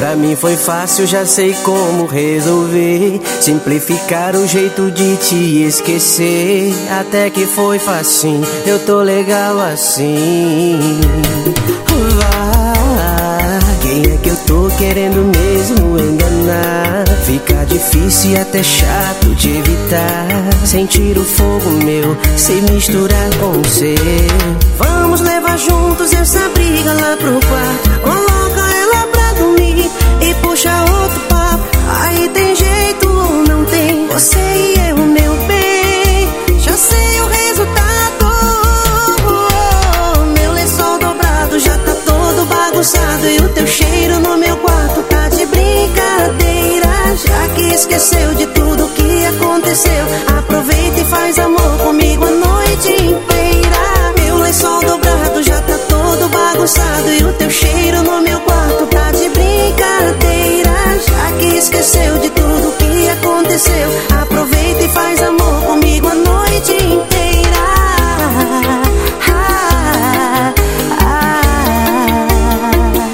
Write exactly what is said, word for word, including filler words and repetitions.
Pra mim foi fácil, já sei como resolver. Simplificar o jeito de te esquecer. Até que foi facinho, eu tô legal assim. Vai, quem é que eu tô querendo mesmo enganar? Fica difícil e até chato de evitar. Sentir o fogo meu se misturar com o seu. Vamos levar juntos essa briga lá pro quarto. Coloca ela pra dormir e puxa outro papo. Aí tem jeito ou não tem? Você e eu, meu bem, já sei o resultado. Meu lençol dobrado já tá todo bagunçado. E o teu cheiro no meu quarto tá de brincadeira. Já que esqueceu de tudo que aconteceu, aproveita e faz amor comigo.